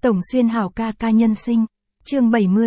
Tổng Xuyên Hào ca ca nhân sinh. Chương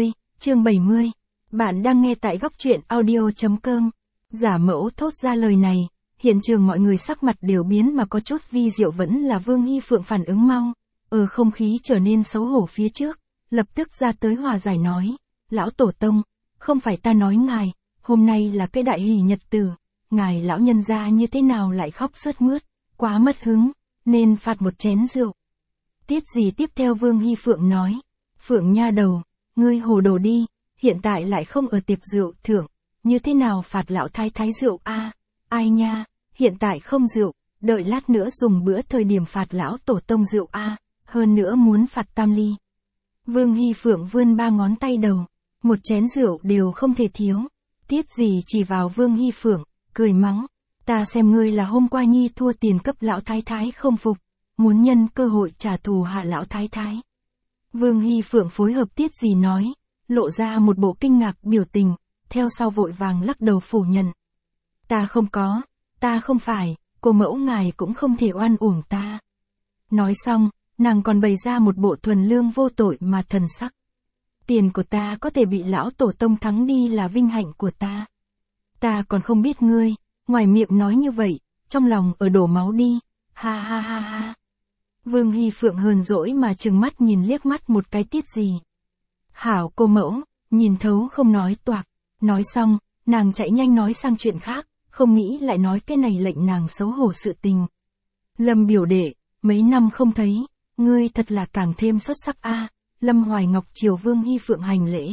70. Bạn đang nghe tại góc truyện audio.com. Giả mẫu thốt ra lời này, hiện trường mọi người sắc mặt đều biến mà có chút vi diệu, vẫn là Vương Hy Phượng phản ứng mau. Không khí trở nên xấu hổ phía trước, lập tức ra tới hòa giải nói. Lão Tổ Tông, không phải ta nói ngài, hôm nay là cái đại hỷ nhật tử, ngài lão nhân gia như thế nào lại khóc sướt mướt, quá mất hứng, nên phạt một chén rượu. Tiết gì tiếp theo Vương Hy Phượng nói. Phượng nha đầu, ngươi hồ đồ đi, hiện tại lại không ở tiệc rượu thưởng, như thế nào phạt lão thái thái rượu a? Ai nha, hiện tại không rượu, đợi lát nữa dùng bữa thời điểm phạt lão Tổ Tông rượu a, hơn nữa muốn phạt tam ly. Vương Hy Phượng vươn 3 ngón tay đầu, một chén rượu đều không thể thiếu. Tiết gì chỉ vào Vương Hy Phượng, cười mắng, ta xem ngươi là hôm qua nhi thua tiền cấp lão thái thái không phục, muốn nhân cơ hội trả thù hạ lão thái thái. Vương Hy Phượng phối hợp Tiết gì nói, lộ ra một bộ kinh ngạc biểu tình, theo sau vội vàng lắc đầu phủ nhận. Ta không có, ta không phải, cô mẫu ngài cũng không thể oan uổng ta. Nói xong, nàng còn bày ra một bộ thuần lương vô tội mà thần sắc. Tiền của ta có thể bị lão Tổ Tông thắng đi là vinh hạnh của ta. Ta còn không biết ngươi, ngoài miệng nói như vậy, trong lòng ở đổ máu đi, ha ha ha ha. Vương Hy Phượng hờn dỗi mà trừng mắt nhìn liếc mắt một cái Tiết gì. Hảo cô mẫu, nhìn thấu không nói toạc. Nói xong, nàng chạy nhanh nói sang chuyện khác, không nghĩ lại nói cái này lệnh nàng xấu hổ sự tình. Lâm biểu đệ, mấy năm không thấy, ngươi thật là càng thêm xuất sắc a. Lâm Hoài Ngọc chiều Vương Hy Phượng hành lễ.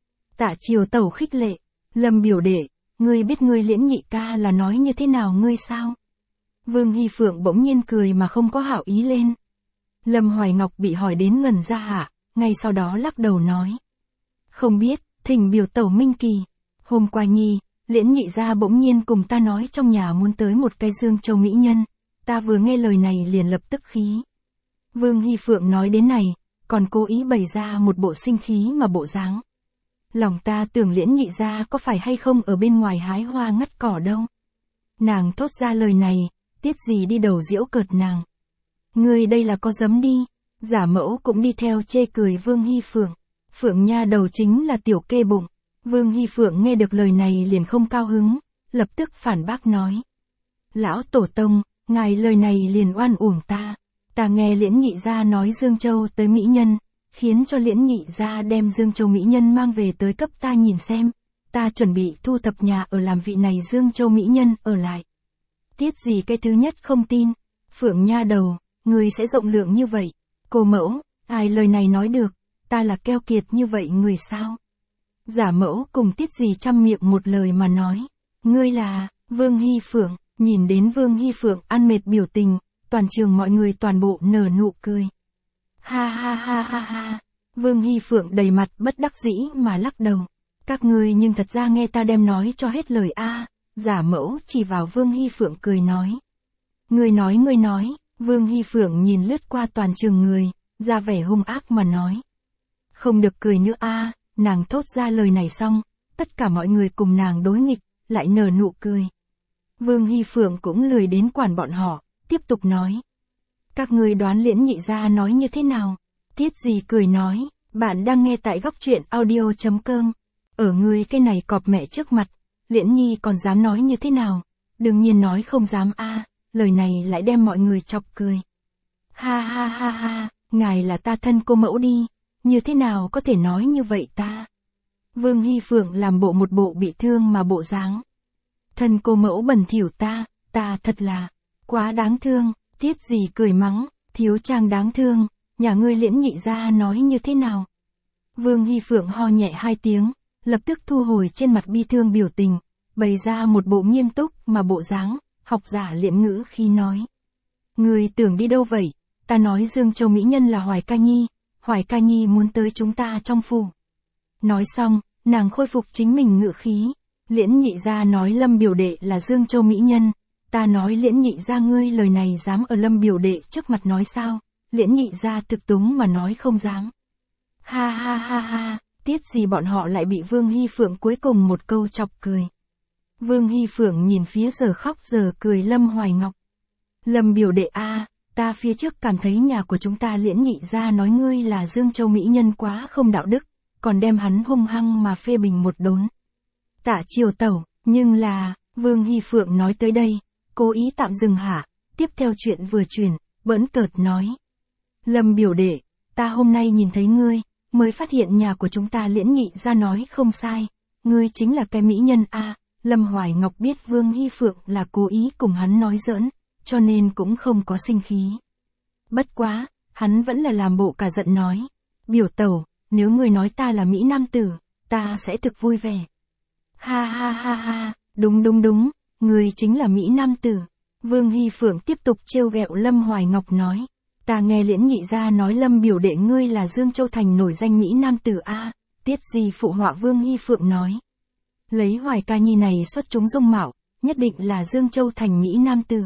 Tạ chiều tẩu khích lệ. Lâm biểu đệ, ngươi biết ngươi Liễn nhị ca là nói như thế nào ngươi sao? Vương Hy Phượng bỗng nhiên cười mà không có hảo ý lên. Lâm Hoài Ngọc bị hỏi đến ngần ra hạ, ngay sau đó lắc đầu nói. Không biết, thỉnh biểu tẩu minh kỳ. Hôm qua nhi, Liễn nhị gia bỗng nhiên cùng ta nói trong nhà muốn tới một cái Dương Châu mỹ nhân, ta vừa nghe lời này liền lập tức khí. Vương Hy Phượng nói đến này, còn cố ý bày ra một bộ sinh khí mà bộ dáng. Lòng ta tưởng Liễn nhị gia có phải hay không ở bên ngoài hái hoa ngắt cỏ đâu. Nàng thốt ra lời này, Tiết gì đi đầu giễu cợt nàng. Ngươi đây là có dấm đi. Giả mẫu cũng đi theo chê cười Vương Hy Phượng. Phượng nha đầu chính là tiểu kê bụng. Vương Hy Phượng nghe được lời này liền không cao hứng, lập tức phản bác nói. Lão Tổ Tông, ngài lời này liền oan uổng ta. Ta nghe Liễn nhị gia nói Dương Châu tới mỹ nhân, khiến cho Liễn nhị gia đem Dương Châu mỹ nhân mang về tới cấp ta nhìn xem. Ta chuẩn bị thu thập nhà ở làm vị này Dương Châu mỹ nhân ở lại. Tiết gì cái thứ nhất không tin. Phượng nha đầu, ngươi sẽ rộng lượng như vậy. Cô mẫu, ai lời này nói được, ta là keo kiệt như vậy người sao? Giả mẫu cùng Tiết gì trăm miệng một lời mà nói. Ngươi là, Vương Hy Phượng, nhìn đến Vương Hy Phượng ăn mệt biểu tình, toàn trường mọi người toàn bộ nở nụ cười. Ha ha ha ha ha. Vương Hy Phượng đầy mặt bất đắc dĩ mà lắc đầu. Các ngươi nhưng thật ra nghe ta đem nói cho hết lời a. Giả mẫu chỉ vào Vương Hy Phượng cười nói. Ngươi nói. Vương Hy Phượng nhìn lướt qua toàn trường người, ra vẻ hung ác mà nói. Không được cười nữa a. Nàng thốt ra lời này xong, tất cả mọi người cùng nàng đối nghịch, lại nở nụ cười. Vương Hy Phượng cũng lười đến quản bọn họ, tiếp tục nói. Các ngươi đoán Liễn nhị gia nói như thế nào? Tiết gì cười nói, bạn đang nghe tại góc truyện audio.com. Ở ngươi cái này cọp mẹ trước mặt, Liễn nhi còn dám nói như thế nào? Đương nhiên nói không dám a. Lời này lại đem mọi người chọc cười. Ha ha ha ha, ngài là ta thân cô mẫu đi, như thế nào có thể nói như vậy ta? Vương Hy Phượng làm một bộ bị thương mà bộ dáng. Thân cô mẫu bẩn thỉu ta thật là quá đáng thương. Tiết gì cười mắng, thiếu trang đáng thương, nhà ngươi Liễn nhị gia nói như thế nào? Vương Hy Phượng ho nhẹ 2 tiếng, lập tức thu hồi trên mặt bi thương biểu tình, bày ra một bộ nghiêm túc mà bộ dáng, học giả Liễn ngữ khi nói. Ngươi tưởng đi đâu vậy? Ta nói Dương Châu mỹ nhân là Hoài Ca Nhi muốn tới chúng ta trong phủ. Nói xong, nàng khôi phục chính mình ngữ khí. Liễn nhị gia nói Lâm biểu đệ là Dương Châu mỹ nhân. Ta nói Liễn nhị gia ngươi lời này dám ở Lâm biểu đệ trước mặt nói sao? Liễn nhị gia thực túng mà nói không dám. Ha ha ha ha, Tiết gì bọn họ lại bị Vương Hy Phượng cuối cùng một câu chọc cười. Vương Hy Phượng nhìn phía giờ khóc giờ cười Lâm Hoài Ngọc. Lâm biểu đệ a, ta phía trước cảm thấy nhà của chúng ta Liễn Nhị gia nói ngươi là Dương Châu mỹ nhân quá không đạo đức, còn đem hắn hung hăng mà phê bình một đốn. Tạ Triều Tẩu, nhưng là, Vương Hy Phượng nói tới đây, cố ý tạm dừng hạ, tiếp theo chuyện vừa chuyển, bỡn cợt nói. Lâm biểu đệ, ta hôm nay nhìn thấy ngươi, mới phát hiện nhà của chúng ta Liễn Nhị gia nói không sai, ngươi chính là cái mỹ nhân a. Lâm Hoài Ngọc biết Vương Hy Phượng là cố ý cùng hắn nói giỡn, cho nên cũng không có sinh khí. Bất quá, hắn vẫn là làm bộ cả giận nói. Biểu tẩu, nếu ngươi nói ta là Mỹ Nam tử, ta sẽ thực vui vẻ. Ha ha ha ha, đúng, ngươi chính là Mỹ Nam tử. Vương Hy Phượng tiếp tục trêu ghẹo Lâm Hoài Ngọc nói. Ta nghe Liễn Nhị gia nói Lâm biểu đệ ngươi là Dương Châu thành nổi danh Mỹ Nam tử a. Tiết gì phụ họa Vương Hy Phượng nói. Lấy Hoài ca nhi này xuất chúng dung mạo, nhất định là Dương Châu thành Mỹ Nam tử.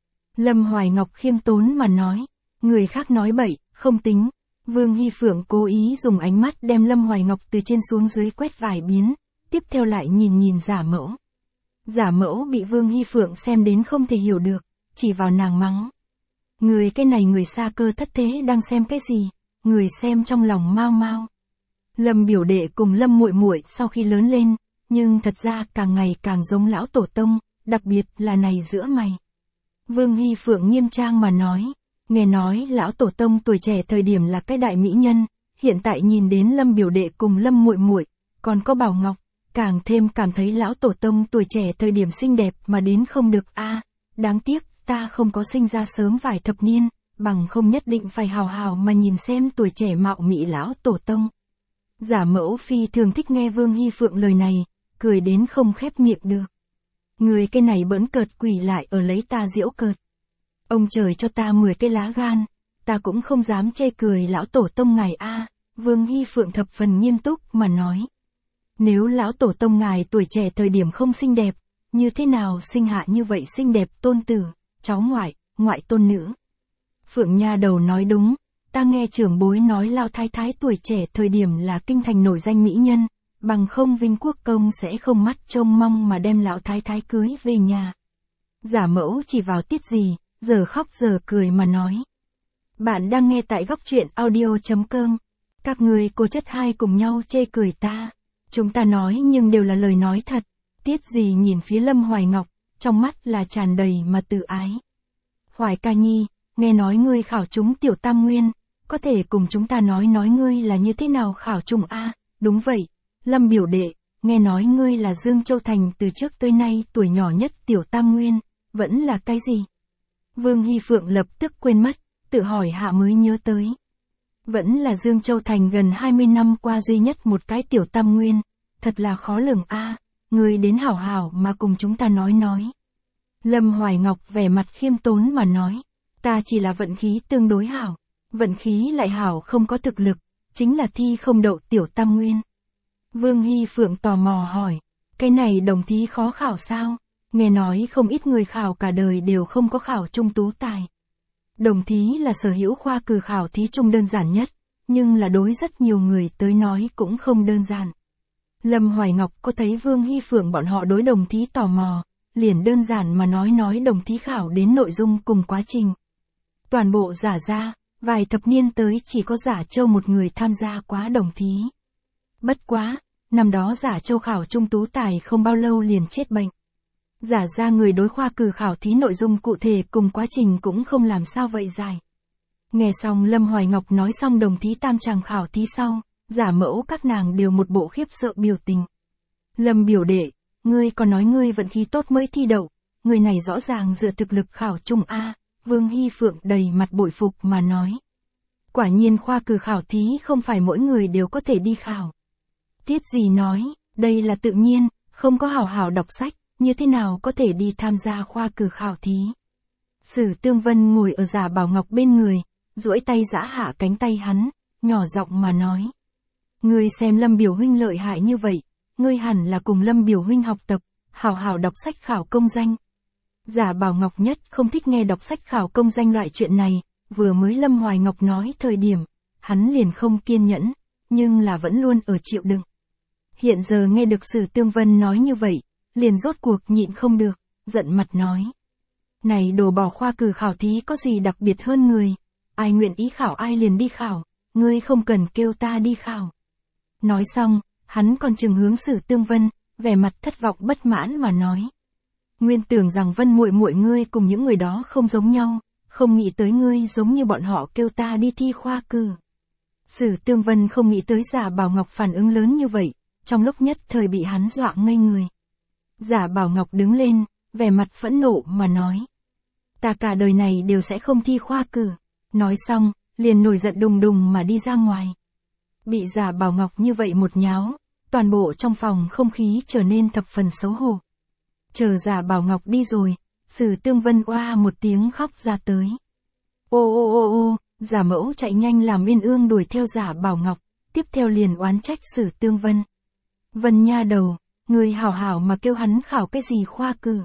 Lâm Hoài Ngọc khiêm tốn mà nói, người khác nói bậy, không tính. Vương Hy Phượng cố ý dùng ánh mắt đem Lâm Hoài Ngọc từ trên xuống dưới quét vài biến, tiếp theo lại nhìn giả mẫu. Giả mẫu bị Vương Hy Phượng xem đến không thể hiểu được, chỉ vào nàng mắng. Người cái này người xa cơ thất thế đang xem cái gì, người xem trong lòng mau mau. Lâm biểu đệ cùng Lâm muội muội sau khi lớn lên, nhưng thật ra càng ngày càng giống lão tổ tông, đặc biệt là này giữa mày. Vương Hy Phượng nghiêm trang mà nói, nghe nói lão tổ tông tuổi trẻ thời điểm là cái đại mỹ nhân, hiện tại nhìn đến Lâm biểu đệ cùng Lâm muội muội, còn có Bảo Ngọc, càng thêm cảm thấy lão tổ tông tuổi trẻ thời điểm xinh đẹp mà đến không được a. Đáng tiếc, ta không có sinh ra sớm vài thập niên, bằng không nhất định phải hào hào mà nhìn xem tuổi trẻ mạo mị lão tổ tông. Giả mẫu phi thường thích nghe Vương Hy Phượng lời này, cười đến không khép miệng được. Người cái này bỡn cợt quỷ lại ở lấy ta giễu cợt. Ông trời cho ta 10 cái lá gan, ta cũng không dám chê cười lão tổ tông ngài a. Vương Hy Phượng thập phần nghiêm túc mà nói. Nếu lão tổ tông ngài tuổi trẻ thời điểm không xinh đẹp, như thế nào sinh hạ như vậy xinh đẹp tôn tử, cháu ngoại tôn nữ. Phượng nha đầu nói đúng, ta nghe trưởng bối nói Lao thái thái tuổi trẻ thời điểm là kinh thành nổi danh mỹ nhân, bằng không Vinh Quốc công sẽ không mắt trông mong mà đem lão thái thái cưới về nhà. Giả mẫu chỉ vào Tiết gì, giờ khóc giờ cười mà nói. Bạn đang nghe tại góc truyện audio.com. Các người cô chất hai cùng nhau chê cười ta. Chúng ta nói nhưng đều là lời nói thật. Tiết gì nhìn phía Lâm Hoài Ngọc, trong mắt là tràn đầy mà tự ái. Hoài ca nhi, nghe nói ngươi khảo trúng tiểu tam nguyên, có thể cùng chúng ta nói ngươi là như thế nào khảo trúng a? Đúng vậy, Lâm biểu đệ, nghe nói ngươi là Dương Châu thành từ trước tới nay tuổi nhỏ nhất tiểu tam nguyên, vẫn là cái gì? Vương Hy Phượng lập tức quên mất, tự hỏi hạ mới nhớ tới. Vẫn là Dương Châu thành gần 20 năm qua duy nhất một cái tiểu tam nguyên, thật là khó lường a. Ngươi đến hảo hảo mà cùng chúng ta nói. Lâm Hoài Ngọc vẻ mặt khiêm tốn mà nói, ta chỉ là vận khí tương đối hảo, vận khí lại hảo không có thực lực, chính là thi không đậu tiểu tam nguyên. Vương Hy Phượng tò mò hỏi, cái này đồng thí khó khảo sao? Nghe nói không ít người khảo cả đời đều không có khảo trung tú tài. Đồng thí là sở hữu khoa cử khảo thí trung đơn giản nhất, nhưng là đối rất nhiều người tới nói cũng không đơn giản. Lâm Hoài Ngọc có thấy Vương Hy Phượng bọn họ đối đồng thí tò mò, liền đơn giản mà nói đồng thí khảo đến nội dung cùng quá trình. Toàn bộ giả ra, vài thập niên tới chỉ có Giả Châu một người tham gia quá đồng thí. Bất quá, năm đó Giả Châu khảo trung tú tài không bao lâu liền chết bệnh. Giả ra người đối khoa cử khảo thí nội dung cụ thể cùng quá trình cũng không làm sao vậy dài. Nghe xong Lâm Hoài Ngọc nói xong đồng thí tam tràng khảo thí sau, giả mẫu các nàng đều một bộ khiếp sợ biểu tình. Lâm biểu đệ, ngươi còn nói ngươi vận khí tốt mới thi đậu, người này rõ ràng dựa thực lực khảo trung A. Vương Hy Phượng đầy mặt bội phục mà nói. Quả nhiên khoa cử khảo thí không phải mỗi người đều có thể đi khảo. Tiết gì nói, đây là tự nhiên, không có hảo hảo đọc sách, như thế nào có thể đi tham gia khoa cử khảo thí. Sử Tương Vân ngồi ở Giả Bảo Ngọc bên người, duỗi tay giã hạ cánh tay hắn, nhỏ giọng mà nói. Ngươi xem Lâm biểu huynh lợi hại như vậy, ngươi hẳn là cùng Lâm biểu huynh học tập, hảo hảo đọc sách khảo công danh. Giả Bảo Ngọc nhất không thích nghe đọc sách khảo công danh loại chuyện này, vừa mới Lâm Hoài Ngọc nói thời điểm, hắn liền không kiên nhẫn, nhưng là vẫn luôn ở chịu đựng. Hiện giờ nghe được Sử Tương Vân nói như vậy, liền rốt cuộc nhịn không được, giận mặt nói. Này đồ bỏ khoa cử khảo thí có gì đặc biệt hơn người, ai nguyện ý khảo ai liền đi khảo, ngươi không cần kêu ta đi khảo. Nói xong, hắn còn chừng hướng Sử Tương Vân, vẻ mặt thất vọng bất mãn mà nói. Nguyên tưởng rằng Vân muội muội ngươi cùng những người đó không giống nhau, không nghĩ tới ngươi giống như bọn họ kêu ta đi thi khoa cử. Sử Tương Vân không nghĩ tới Giả Bảo Ngọc phản ứng lớn như vậy, trong lúc nhất thời bị hắn dọa ngây người. Giả Bảo Ngọc đứng lên, vẻ mặt phẫn nộ mà nói. Ta cả đời này đều sẽ không thi khoa cử. Nói xong, liền nổi giận đùng đùng mà đi ra ngoài. Bị Giả Bảo Ngọc như vậy một nháo, toàn bộ trong phòng không khí trở nên thập phần xấu hổ. Chờ Giả Bảo Ngọc đi rồi, Sử Tương Vân oa một tiếng khóc ra tới. Ô ô ô ô, Giả Mẫu chạy nhanh làm Uyên Ương đuổi theo Giả Bảo Ngọc, tiếp theo liền oán trách Sử Tương Vân. Vân nha đầu, người hảo hảo mà kêu hắn khảo cái gì khoa cử.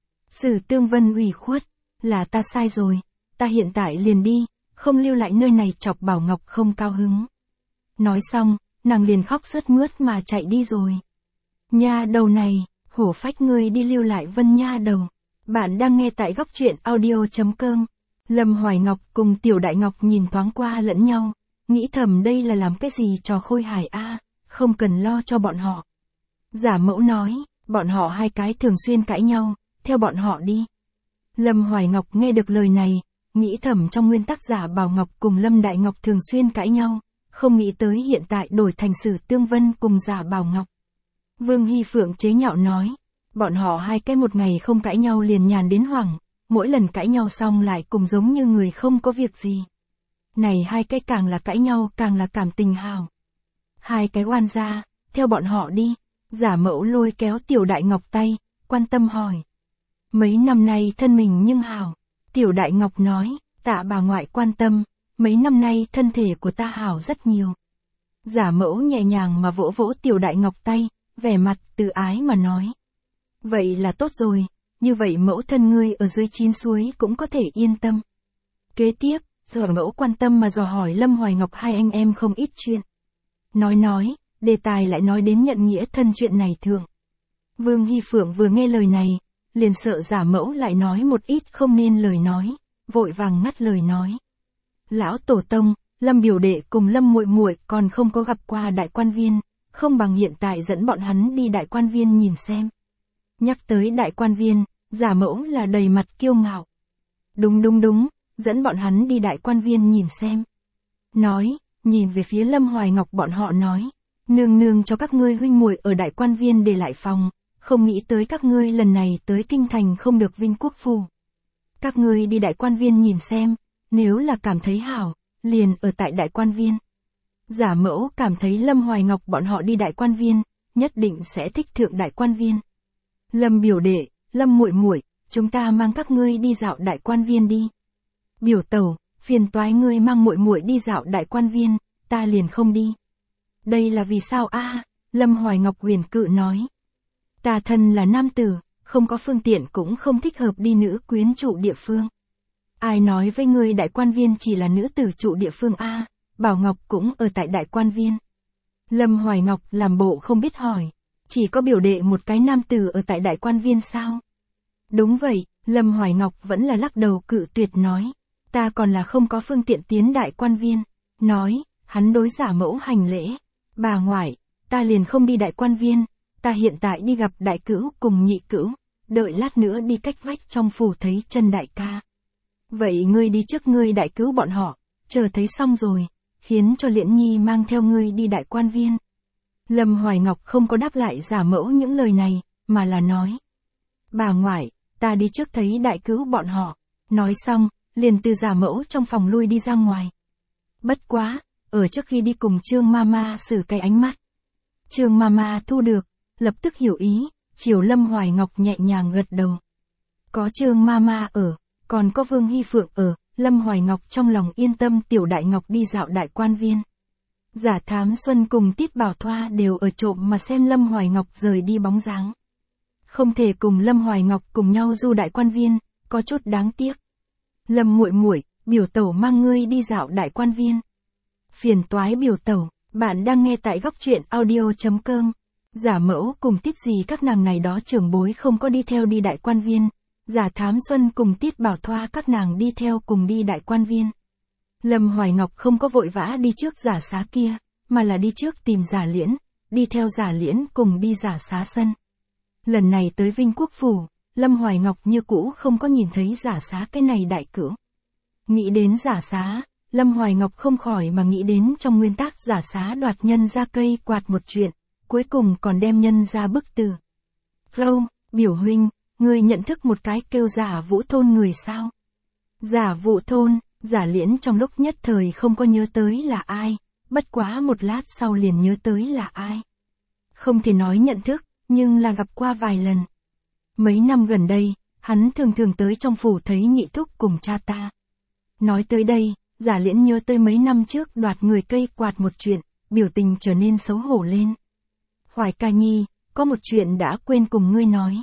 Sử Tương Vân ủy khuất, là ta sai rồi, ta hiện tại liền đi, không lưu lại nơi này chọc Bảo Ngọc không cao hứng. Nói xong, nàng liền khóc sướt mướt mà chạy đi rồi. Nha đầu này, hổ phách ngươi đi lưu lại Vân nha đầu. Bạn đang nghe tại góc truyện audio.com. Lâm Hoài Ngọc cùng Tiểu Đại Ngọc nhìn thoáng qua lẫn nhau, nghĩ thầm đây là làm cái gì trò khôi hài a, không cần lo cho bọn họ. Giả Mẫu nói, bọn họ hai cái thường xuyên cãi nhau, theo bọn họ đi. Lâm Hoài Ngọc nghe được lời này, nghĩ thầm trong nguyên tắc Giả Bảo Ngọc cùng Lâm Đại Ngọc thường xuyên cãi nhau, không nghĩ tới hiện tại đổi thành Sử Tương Vân cùng Giả Bảo Ngọc. Vương Hy Phượng chế nhạo nói, bọn họ hai cái một ngày không cãi nhau liền nhàn đến hoảng, mỗi lần cãi nhau xong lại cùng giống như người không có việc gì. Này hai cái càng là cãi nhau càng là cảm tình hào. Hai cái oan gia, theo bọn họ đi. Giả Mẫu lôi kéo Tiểu Đại Ngọc tay, quan tâm hỏi. Mấy năm nay thân mình nhưng hảo. Tiểu Đại Ngọc nói, tạ bà ngoại quan tâm, mấy năm nay thân thể của ta hảo rất nhiều. Giả Mẫu nhẹ nhàng mà vỗ vỗ Tiểu Đại Ngọc tay, vẻ mặt từ ái mà nói. Vậy là tốt rồi, như vậy mẫu thân ngươi ở dưới chín suối cũng có thể yên tâm. Kế tiếp, Giả Mẫu quan tâm mà dò hỏi Lâm Hoài Ngọc hai anh em không ít chuyện. Nói, đề tài lại nói đến nhận nghĩa thân chuyện này thượng. Vương Hy Phượng vừa nghe lời này, liền sợ Giả Mẫu lại nói một ít không nên lời nói, vội vàng ngắt lời nói. Lão tổ tông, Lâm biểu đệ cùng Lâm muội muội còn không có gặp qua Đại Quan Viên, không bằng hiện tại dẫn bọn hắn đi Đại Quan Viên nhìn xem. Nhắc tới Đại Quan Viên, Giả Mẫu là đầy mặt kiêu ngạo. Đúng, dẫn bọn hắn đi Đại Quan Viên nhìn xem. Nói, nhìn về phía Lâm Hoài Ngọc bọn họ nói, nương cho các ngươi huynh muội ở Đại Quan Viên để lại phòng, không nghĩ tới các ngươi lần này tới kinh thành không được Vinh Quốc Phủ. Các ngươi đi Đại Quan Viên nhìn xem, nếu là cảm thấy hảo, liền ở tại Đại Quan Viên. Giả Mẫu cảm thấy Lâm Hoài Ngọc bọn họ đi Đại Quan Viên, nhất định sẽ thích thượng Đại Quan Viên. Lâm biểu đệ, Lâm muội muội, chúng ta mang các ngươi đi dạo Đại Quan Viên đi. Biểu tẩu, phiền toái ngươi mang muội muội đi dạo Đại Quan Viên, ta liền không đi. Đây là vì sao a? Lâm Hoài Ngọc huyền cự nói. Ta thân là nam tử, không có phương tiện cũng không thích hợp đi nữ quyến trụ địa phương. Ai nói với ngươi Đại Quan Viên chỉ là nữ tử trụ địa phương a? Bảo Ngọc cũng ở tại Đại Quan Viên. Lâm Hoài Ngọc làm bộ không biết hỏi, chỉ có biểu đệ một cái nam tử ở tại Đại Quan Viên sao? Đúng vậy, Lâm Hoài Ngọc vẫn là lắc đầu cự tuyệt nói, ta còn là không có phương tiện tiến Đại Quan Viên. Nói, hắn đối Giả Mẫu hành lễ, bà ngoại, ta liền không đi Đại Quan Viên, ta hiện tại đi gặp đại cữu cùng nhị cữu, đợi lát nữa đi cách vách trong phủ thấy chân đại ca. Vậy ngươi đi trước ngươi đại cữu bọn họ, chờ thấy xong rồi, khiến cho Liễn Nhi mang theo ngươi đi Đại Quan Viên. Lâm Hoài Ngọc không có đáp lại Giả Mẫu những lời này, mà là nói. Bà ngoại, ta đi trước thấy đại cữu bọn họ. Nói xong, liền từ Giả Mẫu trong phòng lui đi ra ngoài. Bất quá, ở trước khi đi cùng Trương Mama xử cái ánh mắt. Trương Mama thu được, lập tức hiểu ý, chiều Lâm Hoài Ngọc nhẹ nhàng gật đầu. Có Trương Mama ở, còn có Vương Hy Phượng ở, Lâm Hoài Ngọc trong lòng yên tâm Tiểu Đại Ngọc đi dạo Đại Quan Viên. Giả Thám Xuân cùng Tiết Bảo Thoa đều ở trộm mà xem Lâm Hoài Ngọc rời đi bóng dáng. Không thể cùng Lâm Hoài Ngọc cùng nhau du Đại Quan Viên, có chút đáng tiếc. Lâm muội muội, biểu tẩu mang ngươi đi dạo Đại Quan Viên. Phiền toái biểu tẩu, bạn đang nghe tại góc truyện audio.com. Giả Mẫu cùng Tiết Dì các nàng này đó trưởng bối không có đi theo đi Đại Quan Viên, Giả Thám Xuân cùng Tiết Bảo Thoa các nàng đi theo cùng đi Đại Quan Viên. Lâm Hoài Ngọc không có vội vã đi trước Giả Xá kia, mà là đi trước tìm Giả Liễn, đi theo Giả Liễn cùng đi Giả Xá sân. Lần này tới Vinh Quốc Phủ, Lâm Hoài Ngọc như cũ không có nhìn thấy Giả Xá cái này đại cữu. Nghĩ đến Giả Xá, Lâm Hoài Ngọc không khỏi mà nghĩ đến trong nguyên tắc Giả Xá đoạt nhân ra cây quạt một chuyện, cuối cùng còn đem nhân ra bức tử. Lâu, biểu huynh, ngươi nhận thức một cái kêu Giả Vũ Thôn người sao? Giả Vũ Thôn, Giả Liễn trong lúc nhất thời không có nhớ tới là ai, bất quá một lát sau liền nhớ tới là ai. Không thể nói nhận thức, nhưng là gặp qua vài lần. Mấy năm gần đây, hắn thường thường tới trong phủ thấy nhị thúc cùng cha ta. Nói tới đây, Giả Liễn nhớ tới mấy năm trước đoạt người cây quạt một chuyện, biểu tình trở nên xấu hổ lên. Hoài ca nhi, có một chuyện đã quên cùng ngươi nói.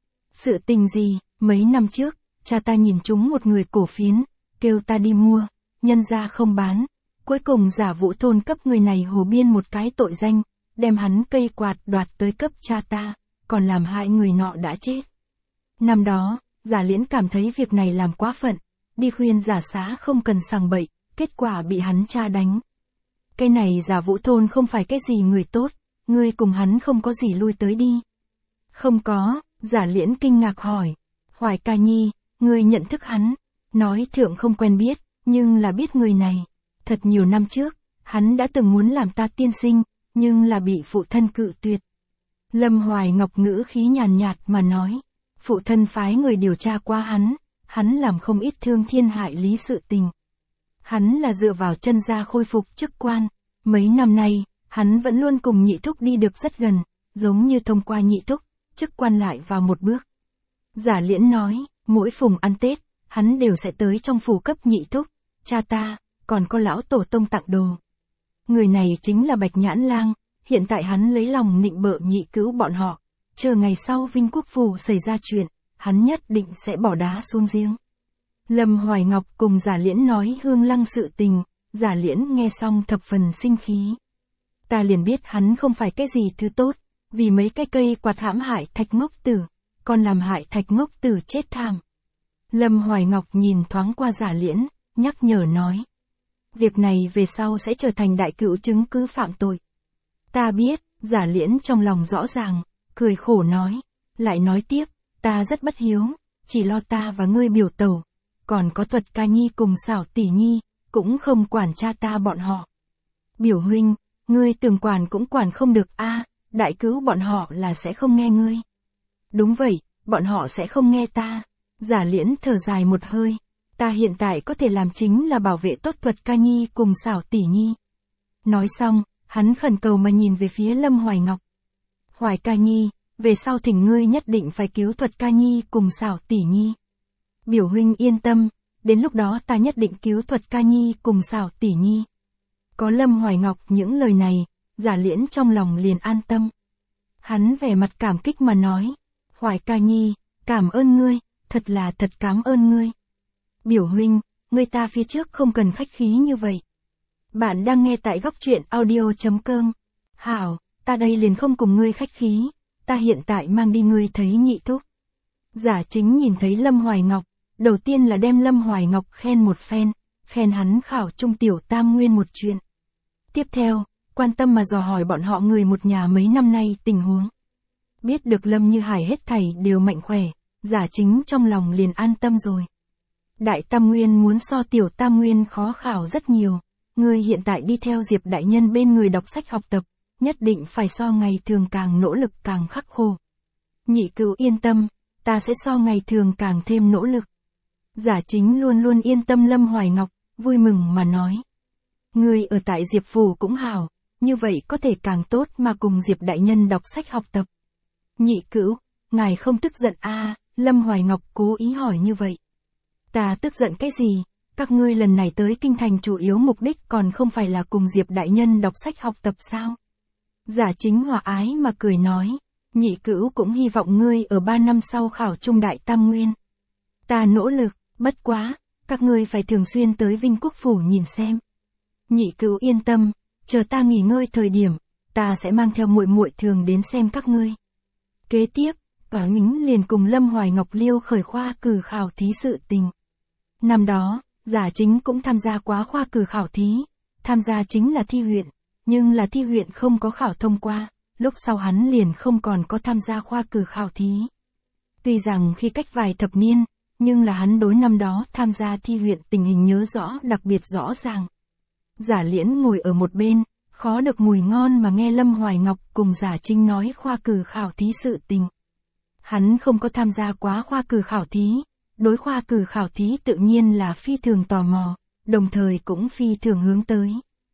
Sự tình gì, mấy năm trước, cha ta nhìn trúng một người cổ phiến, kêu ta đi mua, nhân ra không bán. Cuối cùng Giả Vũ Thôn cấp người này hồ biên một cái tội danh, đem hắn cây quạt đoạt tới cấp cha ta, còn làm hại người nọ đã chết. Năm đó, Giả Liễn cảm thấy việc này làm quá phận, đi khuyên Giả Xá không cần sằng bậy, kết quả bị hắn cha đánh. Cái này Giả Vũ Thôn không phải cái gì người tốt, ngươi cùng hắn không có gì lui tới đi. Không có, Giả Liễn kinh ngạc hỏi. Hoài ca nhi, ngươi nhận thức hắn, nói thượng không quen biết, nhưng là biết người này. Thật nhiều năm trước, hắn đã từng muốn làm ta tiên sinh, nhưng là bị phụ thân cự tuyệt. Lâm Hoài Ngọc ngữ khí nhàn nhạt mà nói, phụ thân phái người điều tra qua hắn làm không ít thương thiên hại lý sự tình. Hắn là dựa vào chân gia khôi phục chức quan, mấy năm nay, hắn vẫn luôn cùng nhị thúc đi được rất gần, giống như thông qua nhị thúc, chức quan lại vào một bước. Giả Liễn nói, mỗi phùng ăn Tết, hắn đều sẽ tới trong phủ cấp nhị thúc, cha ta, còn có lão tổ tông tặng đồ. Người này chính là Bạch Nhãn Lang, hiện tại hắn lấy lòng nịnh bợ nhị cứu bọn họ, chờ ngày sau Vinh Quốc Phủ xảy ra chuyện, hắn nhất định sẽ bỏ đá xuống giếng. Lâm Hoài Ngọc cùng Giả Liễn nói Hương Lăng sự tình, Giả Liễn nghe xong thập phần sinh khí. Ta liền biết hắn không phải cái gì thứ tốt, vì mấy cái cây quạt hãm hại Thạch Ngốc Tử, còn làm hại Thạch Ngốc Tử chết thảm. Lâm Hoài Ngọc nhìn thoáng qua Giả Liễn, nhắc nhở nói. Việc này về sau sẽ trở thành đại cữu chứng cứ phạm tội. Ta biết, Giả Liễn trong lòng rõ ràng, cười khổ nói. Lại nói tiếp, ta rất bất hiếu, chỉ lo ta và ngươi biểu tẩu. Còn có Thuật ca nhi cùng Xảo tỷ nhi, cũng không quản cha ta bọn họ. Biểu huynh, ngươi tưởng quản cũng quản không được a, đại cứu bọn họ là sẽ không nghe ngươi. Đúng vậy, bọn họ sẽ không nghe ta. Giả Liễn thở dài một hơi. Ta hiện tại có thể làm chính là bảo vệ tốt Thuật ca nhi cùng Xảo tỷ nhi. Nói xong, hắn khẩn cầu mà nhìn về phía Lâm Hoài Ngọc. Hoài ca nhi, về sau thỉnh ngươi nhất định phải cứu Thuật ca nhi cùng Xảo tỷ nhi. Biểu huynh yên tâm, đến lúc đó ta nhất định cứu Thuật ca nhi cùng Xảo tỷ nhi. Có Lâm Hoài Ngọc những lời này, Giả Liễn trong lòng liền an tâm. Hắn vẻ mặt cảm kích mà nói, Hoài ca nhi, cảm ơn ngươi, thật cảm ơn ngươi. Biểu huynh, ngươi ta phía trước không cần khách khí như vậy. Bạn đang nghe tại góc truyện audio.com. Hảo, ta đây liền không cùng ngươi khách khí, ta hiện tại mang đi ngươi thấy nhị thúc. Giả Chính nhìn thấy Lâm Hoài Ngọc, đầu tiên là đem Lâm Hoài Ngọc khen một phen, khen hắn khảo trung tiểu tam nguyên một chuyện. Tiếp theo, quan tâm mà dò hỏi bọn họ người một nhà mấy năm nay tình huống. Biết được Lâm Như Hải hết thảy đều mạnh khỏe, Giả Chính trong lòng liền an tâm rồi. Đại tam nguyên muốn so tiểu tam nguyên khó khảo rất nhiều, ngươi hiện tại đi theo Diệp đại nhân bên người đọc sách học tập, nhất định phải so ngày thường càng nỗ lực càng khắc khổ. Nhị cữu yên tâm, ta sẽ so ngày thường càng thêm nỗ lực. Giả Chính luôn luôn yên tâm Lâm Hoài Ngọc, vui mừng mà nói. Ngươi ở tại Diệp phủ cũng hảo, như vậy có thể càng tốt mà cùng Diệp đại nhân đọc sách học tập. Nhị cữu, ngài không tức giận a? Lâm Hoài Ngọc cố ý hỏi như vậy. Ta tức giận cái gì, các ngươi lần này tới kinh thành chủ yếu mục đích còn không phải là cùng Diệp đại nhân đọc sách học tập sao? Giả Chính hòa ái mà cười nói, nhị cữu cũng hy vọng ngươi ở 3 năm sau khảo trung đại tam nguyên. Ta nỗ lực, bất quá, các ngươi phải thường xuyên tới Vinh Quốc Phủ nhìn xem. Nhị cữu yên tâm, chờ ta nghỉ ngơi thời điểm, ta sẽ mang theo muội muội thường đến xem các ngươi. Kế tiếp, Tỏa Mính liền cùng Lâm Hoài Ngọc liêu khởi khoa cử khảo thí sự tình. Năm đó, Giả Chính cũng tham gia quá khoa cử khảo thí, tham gia chính là thi huyện, nhưng là thi huyện không có khảo thông qua, lúc sau hắn liền không còn có tham gia khoa cử khảo thí. Tuy rằng khi cách vài thập niên, nhưng là hắn đối năm đó tham gia thi huyện tình hình nhớ rõ đặc biệt rõ ràng. Giả Liễn ngồi ở một bên, khó được mùi ngon mà nghe Lâm Hoài Ngọc cùng Giả Chính nói khoa cử khảo thí sự tình. Hắn không có tham gia quá khoa cử khảo thí, đối khoa cử khảo thí tự nhiên là phi thường tò mò, đồng thời cũng phi thường hướng tới.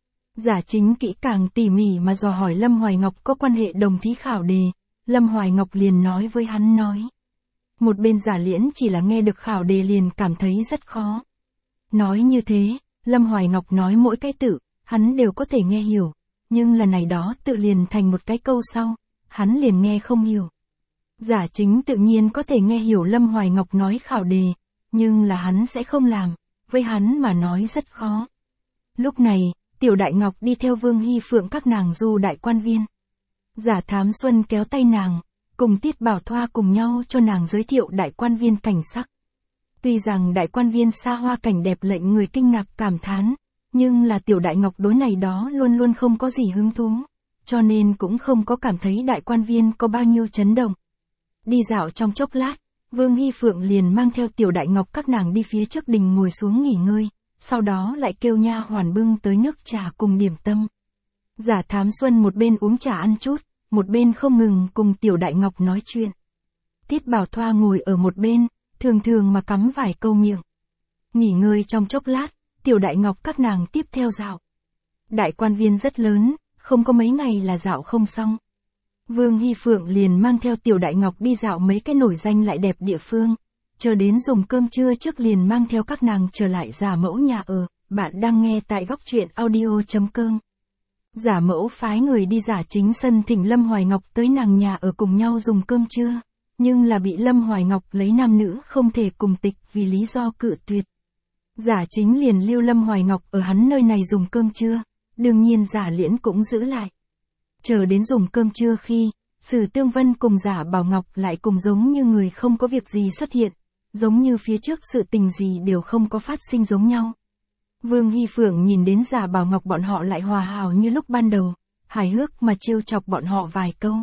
Giả Chính kỹ càng tỉ mỉ mà dò hỏi Lâm Hoài Ngọc có quan hệ đồng thí khảo đề, Lâm Hoài Ngọc liền nói với hắn nói. Một bên Giả Liễn chỉ là nghe được khảo đề liền cảm thấy rất khó. Nói như thế, Lâm Hoài Ngọc nói mỗi cái tự, hắn đều có thể nghe hiểu, nhưng là này đó tự liền thành một cái câu sau, hắn liền nghe không hiểu. Giả Chính tự nhiên có thể nghe hiểu Lâm Hoài Ngọc nói khảo đề, nhưng là hắn sẽ không làm, với hắn mà nói rất khó. Lúc này, Tiểu Đại Ngọc đi theo Vương Hy Phượng các nàng du đại quan viên. Giả Thám Xuân kéo tay nàng, cùng Tiết Bảo Thoa cùng nhau cho nàng giới thiệu đại quan viên cảnh sắc. Tuy rằng đại quan viên xa hoa cảnh đẹp lệnh người kinh ngạc cảm thán, nhưng là Tiểu Đại Ngọc đối này đó luôn luôn không có gì hứng thú, cho nên cũng không có cảm thấy đại quan viên có bao nhiêu chấn động. Đi dạo trong chốc lát, Vương Hy Phượng liền mang theo Tiểu Đại Ngọc các nàng đi phía trước đình ngồi xuống nghỉ ngơi, sau đó lại kêu nha hoàn bưng tới nước trà cùng điểm tâm. Giả Thám Xuân một bên uống trà ăn chút, một bên không ngừng cùng Tiểu Đại Ngọc nói chuyện. Tiết Bảo Thoa ngồi ở một bên, thường thường mà cắm vài câu miệng. Nghỉ ngơi trong chốc lát, Tiểu Đại Ngọc các nàng tiếp theo dạo. Đại quan viên rất lớn, không có mấy ngày là dạo không xong. Vương Hy Phượng liền mang theo Tiểu Đại Ngọc đi dạo mấy cái nổi danh lại đẹp địa phương, chờ đến dùng cơm trưa trước liền mang theo các nàng trở lại Giả Mẫu nhà ở. Bạn đang nghe tại góc truyện audio.com. Giả Mẫu phái người đi Giả Chính sân thỉnh Lâm Hoài Ngọc tới nàng nhà ở cùng nhau dùng cơm trưa, nhưng là bị Lâm Hoài Ngọc lấy nam nữ không thể cùng tịch vì lý do cự tuyệt. Giả Chính liền lưu Lâm Hoài Ngọc ở hắn nơi này dùng cơm trưa, đương nhiên Giả Liễn cũng giữ lại. Chờ đến dùng cơm trưa khi, Sử Tương Vân cùng Giả Bảo Ngọc lại cùng giống như người không có việc gì xuất hiện, giống như phía trước sự tình gì đều không có phát sinh giống nhau. Vương Hy Phượng nhìn đến Giả Bảo Ngọc bọn họ lại hòa hảo như lúc ban đầu, hài hước mà trêu chọc bọn họ vài câu.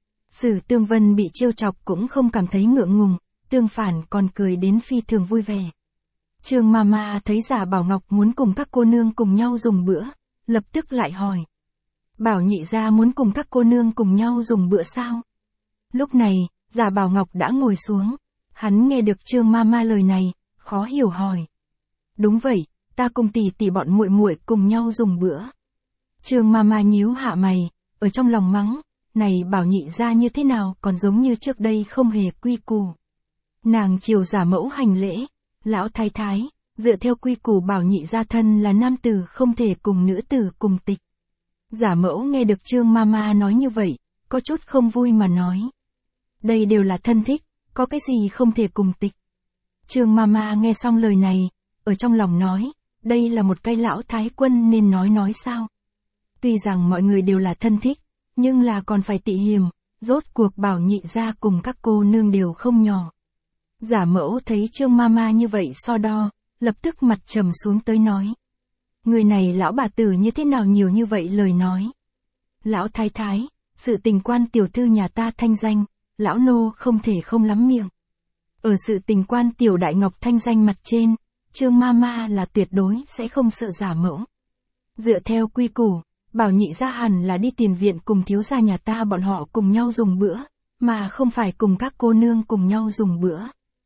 Sử Tương Vân bị trêu chọc cũng không cảm thấy ngượng ngùng, tương phản còn cười đến phi thường vui vẻ. Trương Mama thấy Giả Bảo Ngọc muốn cùng các cô nương cùng nhau dùng bữa, lập tức lại hỏi. Bảo nhị gia muốn cùng các cô nương cùng nhau dùng bữa sao? Lúc này, Giả Bảo Ngọc đã ngồi xuống, hắn nghe được Trương Mama lời này, khó hiểu hỏi. Đúng vậy, ta cùng tỷ tỷ bọn muội muội cùng nhau dùng bữa. Trương Mama nhíu hạ mày, ở trong lòng mắng, này Bảo nhị gia như thế nào còn giống như trước đây không hề quy củ. Nàng chiều Giả Mẫu hành lễ, lão thái thái, dựa theo quy củ Bảo nhị gia thân là nam tử không thể cùng nữ tử cùng tịch. Giả Mẫu nghe được Trương Mama nói như vậy, có chút không vui mà nói. Đây đều là thân thích, có cái gì không thể cùng tịch. Trương Mama nghe xong lời này, ở trong lòng nói, đây là một cái lão thái quân nên nói sao. Tuy rằng mọi người đều là thân thích, nhưng là còn phải tị hiềm, rốt cuộc Bảo nhị gia cùng các cô nương đều không nhỏ. Giả Mẫu thấy Trương Mama như vậy so đo, lập tức mặt trầm xuống tới nói. Người này lão bà tử như thế nào nhiều như vậy lời nói. Lão thái thái, sự tình quan tiểu thư nhà ta thanh danh, lão nô không thể không lắm miệng. Ở sự tình quan Tiểu Đại Ngọc thanh danh mặt trên, Trương Mama là tuyệt đối sẽ không sợ Giả Mẫu. Dựa theo quy củ, Bảo nhị gia hẳn là đi tiền viện cùng thiếu gia nhà ta bọn họ cùng nhau dùng bữa, mà không phải cùng các cô nương cùng nhau dùng bữa.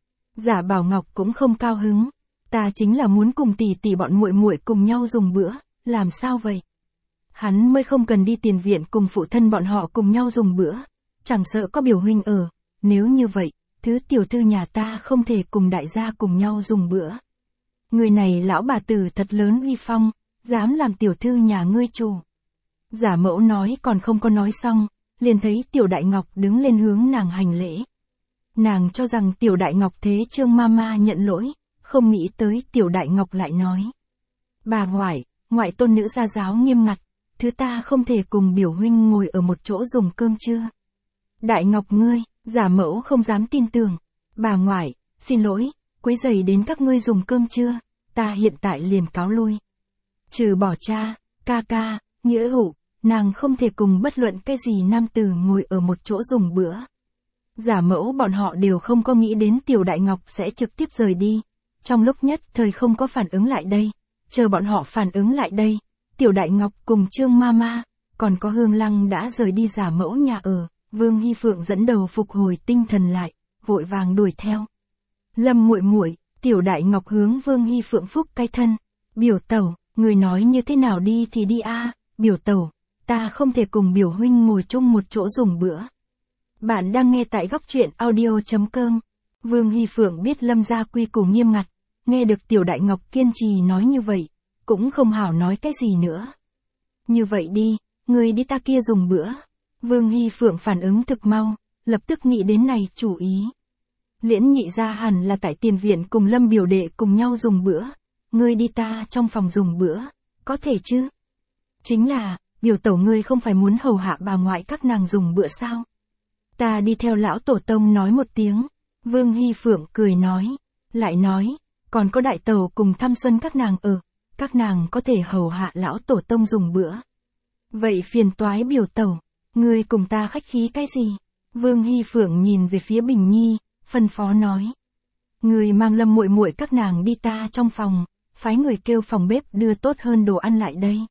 Giả Bảo Ngọc cũng không cao hứng, ta chính là muốn cùng tỷ tỷ bọn muội muội cùng nhau dùng bữa, làm sao vậy? Hắn mới không cần đi tiền viện cùng phụ thân bọn họ cùng nhau dùng bữa, chẳng sợ có biểu huynh ở, nếu như vậy, thứ tiểu thư nhà ta không thể cùng đại gia cùng nhau dùng bữa. Người này lão bà tử thật lớn uy phong, dám làm tiểu thư nhà ngươi chủ. Giả Mẫu nói còn không có nói xong, liền thấy Tiểu Đại Ngọc đứng lên hướng nàng hành lễ. Nàng cho rằng Tiểu Đại Ngọc thế Trương Mama nhận lỗi, không nghĩ tới Tiểu Đại Ngọc lại nói. Bà ngoại tôn nữ gia giáo nghiêm ngặt, thứ ta không thể cùng biểu huynh ngồi ở một chỗ dùng cơm trưa. Đại Ngọc ngươi, Giả mẫu không dám tin tưởng. Bà ngoại, xin lỗi, quấy rầy đến các ngươi dùng cơm chưa? Ta hiện tại liền cáo lui. Trừ bỏ cha, ca ca, nghĩa hữu, nàng không thể cùng bất luận cái gì nam tử ngồi ở một chỗ dùng bữa. Giả mẫu bọn họ đều không có nghĩ đến Tiểu Đại Ngọc sẽ trực tiếp rời đi. Trong lúc nhất thời không có phản ứng lại đây. Chờ bọn họ phản ứng lại đây, Tiểu Đại Ngọc cùng Trương Mama, còn có Hương Lăng đã rời đi giả mẫu nhà ở. Vương Hy Phượng dẫn đầu phục hồi tinh thần lại, vội vàng đuổi theo. Lâm muội muội, Tiểu Đại Ngọc hướng Vương Hy Phượng phúc cái thân. Biểu tẩu, người nói như thế nào đi thì đi a, biểu tẩu, ta không thể cùng biểu huynh ngồi chung một chỗ dùng bữa. Bạn đang nghe tại góc truyện audio.com. Vương Hy Phượng biết Lâm gia quy củ nghiêm ngặt, nghe được Tiểu Đại Ngọc kiên trì nói như vậy, cũng không hảo nói cái gì nữa. Như vậy đi, người đi ta kia dùng bữa. Vương Hy Phượng phản ứng thực mau, lập tức nghĩ đến này chủ ý. Liễn nhị gia hẳn là tại tiền viện cùng Lâm biểu đệ cùng nhau dùng bữa. Ngươi đi ta trong phòng dùng bữa, có thể chứ? Chính là, biểu tẩu ngươi không phải muốn hầu hạ bà ngoại các nàng dùng bữa sao? Ta đi theo lão tổ tông nói một tiếng. Vương Hy Phượng cười nói, lại nói, còn có đại tẩu cùng Thăm Xuân các nàng ở, các nàng có thể hầu hạ lão tổ tông dùng bữa. Vậy phiền toái biểu tẩu, ngươi cùng ta khách khí cái gì? Vương Hy Phượng nhìn về phía Bình Nhi, phân phó nói. Ngươi mang Lâm muội muội các nàng đi ta trong phòng, phái người kêu phòng bếp đưa tốt hơn đồ ăn lại đây.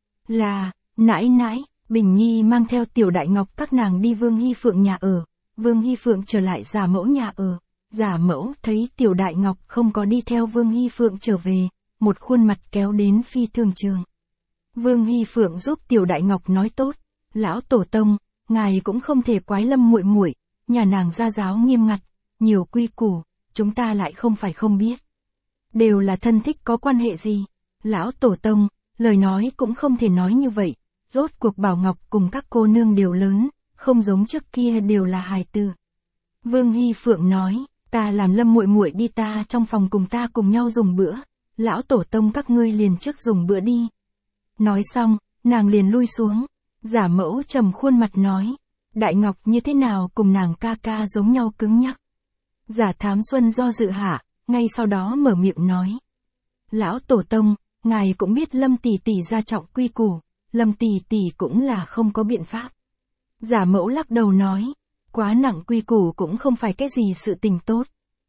Là, nãi nãi, Bình Nhi mang theo Tiểu Đại Ngọc các nàng đi Vương Hy Phượng nhà ở. Vương Hy Phượng trở lại giả mẫu nhà ở. Giả mẫu thấy Tiểu Đại Ngọc không có đi theo Vương Hy Phượng trở về, một khuôn mặt kéo đến phi thường trường. Vương Hy Phượng giúp Tiểu Đại Ngọc nói tốt, lão tổ tông, ngài cũng không thể quái Lâm muội muội, nhà nàng gia giáo nghiêm ngặt, nhiều quy củ, chúng ta lại không phải không biết. Đều là thân thích có quan hệ gì? Lão tổ tông, lời nói cũng không thể nói như vậy, rốt cuộc Bảo Ngọc cùng các cô nương đều lớn, không giống trước kia đều là hài tử. Vương Hy Phượng nói, ta làm Lâm muội muội đi ta trong phòng cùng ta cùng nhau dùng bữa, lão tổ tông các ngươi liền trước dùng bữa đi. Nói xong, nàng liền lui xuống, giả mẫu trầm khuôn mặt nói, Đại Ngọc như thế nào cùng nàng ca ca giống nhau cứng nhắc. Giả Thám Xuân do dự hạ, ngay sau đó mở miệng nói. Lão tổ tông, ngài cũng biết Lâm tỷ tỷ gia trọng quy củ, Lâm tỷ tỷ cũng là không có biện pháp. Giả mẫu lắc đầu nói, quá nặng quy củ cũng không phải cái gì sự tình tốt.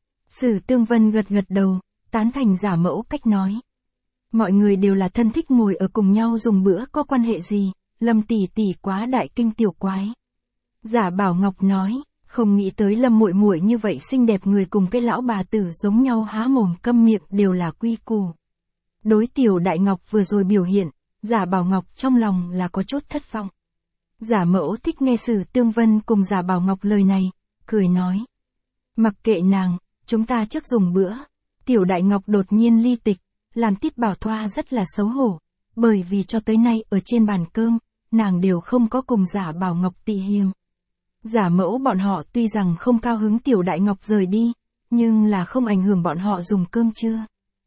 Sử Tương Vân gật gật đầu, tán thành giả mẫu cách nói. Mọi người đều là thân thích ngồi ở cùng nhau dùng bữa có quan hệ gì, Lâm tỷ tỷ quá đại kinh tiểu quái. Giả Bảo Ngọc nói, không nghĩ tới Lâm muội muội như vậy xinh đẹp người cùng cái lão bà tử giống nhau há mồm câm miệng đều là quy củ. Đối Tiểu Đại Ngọc vừa rồi biểu hiện, Giả Bảo Ngọc trong lòng là có chút thất vọng. Giả mẫu thích nghe Sử Tương Vân cùng Giả Bảo Ngọc lời này, cười nói. Mặc kệ nàng, chúng ta trước dùng bữa. Tiểu Đại Ngọc đột nhiên ly tịch, làm Tiết Bảo Thoa rất là xấu hổ, bởi vì cho tới nay ở trên bàn cơm, nàng đều không có cùng Giả Bảo Ngọc tị hiềm. Giả mẫu bọn họ tuy rằng không cao hứng Tiểu Đại Ngọc rời đi, nhưng là không ảnh hưởng bọn họ dùng cơm trưa.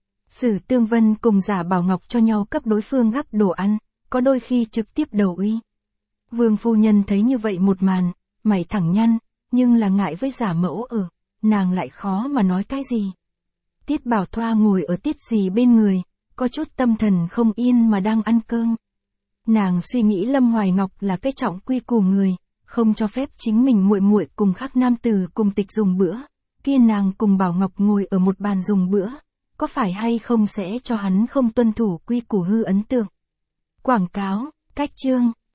Sử Tương Vân cùng Giả Bảo Ngọc cho nhau cấp đối phương gắp đồ ăn, có đôi khi trực tiếp đầu uy. Vương phu nhân thấy như vậy một màn, mày thẳng nhăn, nhưng là ngại với giả mẫu ở, nàng lại khó mà nói cái gì. Tiết Bảo Thoa ngồi ở Tiết Dì bên người, có chút tâm thần không yên mà đang ăn cơm. Nàng suy nghĩ Lâm Hoài Ngọc là cái trọng quy củ người, không cho phép chính mình muội muội cùng khác nam tử cùng tịch dùng bữa, kia nàng cùng Bảo Ngọc ngồi ở một bàn dùng bữa, có phải hay không sẽ cho hắn không tuân thủ quy củ hư ấn tượng. Quảng cáo, cách chương.